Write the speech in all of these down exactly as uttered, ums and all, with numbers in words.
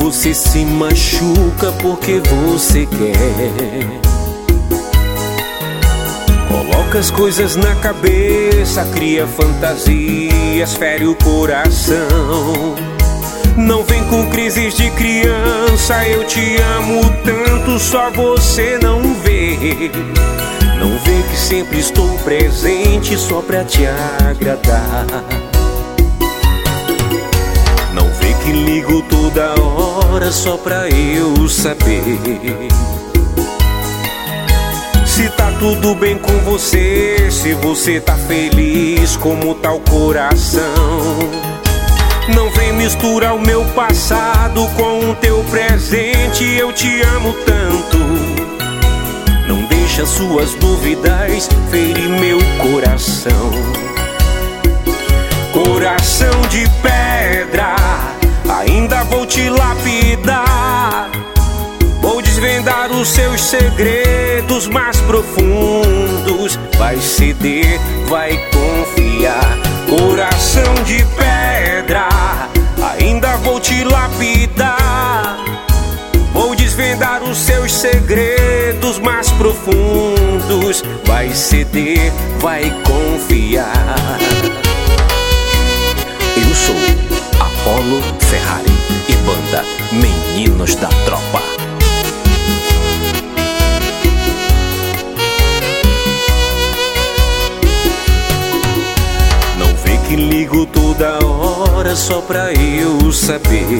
você se machuca porque você quer. Coloca as coisas na cabeça, cria fantasias, fere o coração. Não vem com crises de criança, eu te amo tanto, só você não vê. Não vê que sempre estou presente só pra te agradar. Não vê que ligo toda hora só pra eu saber se tá tudo bem com você, se você tá feliz, como tá o coração. Não vem misturar o meu passado com o teu presente, eu te amo tanto. Não deixa suas dúvidas ferir meu coração. Coração de pedra, ainda vou te lapidar. Vou desvendar os seus segredos mais profundos. Vai ceder, vai confiar. Coração de pedra, ainda vou te lapidar. Vou desvendar os seus segredos mais profundos. Vai ceder, vai confiar. Eu sou Apolo Ferrari e banda Meninos da Tropa. Não vê que ligo toda hora só pra eu saber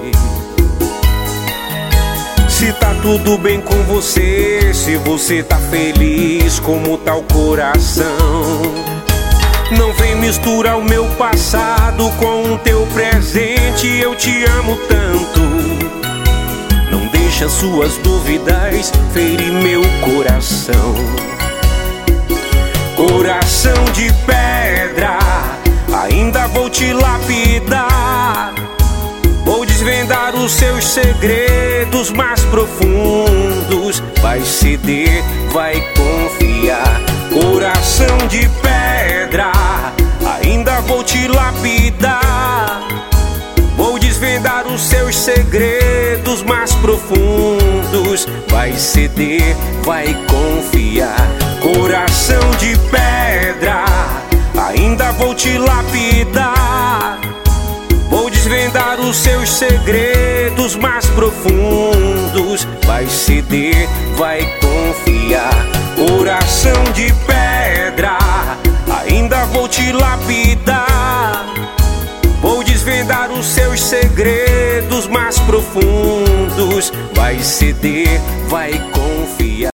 se tá tudo bem com você, se você tá feliz, como tá o coração. Não vem misturar o meu passado com o teu presente, eu te amo tanto. Não deixa suas dúvidas ferir meu coração. Coração de pedra, ainda vou te lapidar. Vou desvendar os seus segredos mais profundos. Vai ceder, vai confiar. Coração de pedra, ainda vou te lapidar. Vou desvendar os seus segredos mais profundos. Vai ceder, vai confiar. Coração de pedra, ainda vou te lapidar. Vou desvendar os seus segredos mais profundos. Vai ceder, vai confiar. Coração de pedra, ainda vou te lapidar. Vou desvendar os seus segredos mais profundos. Vai ceder, vai confiar.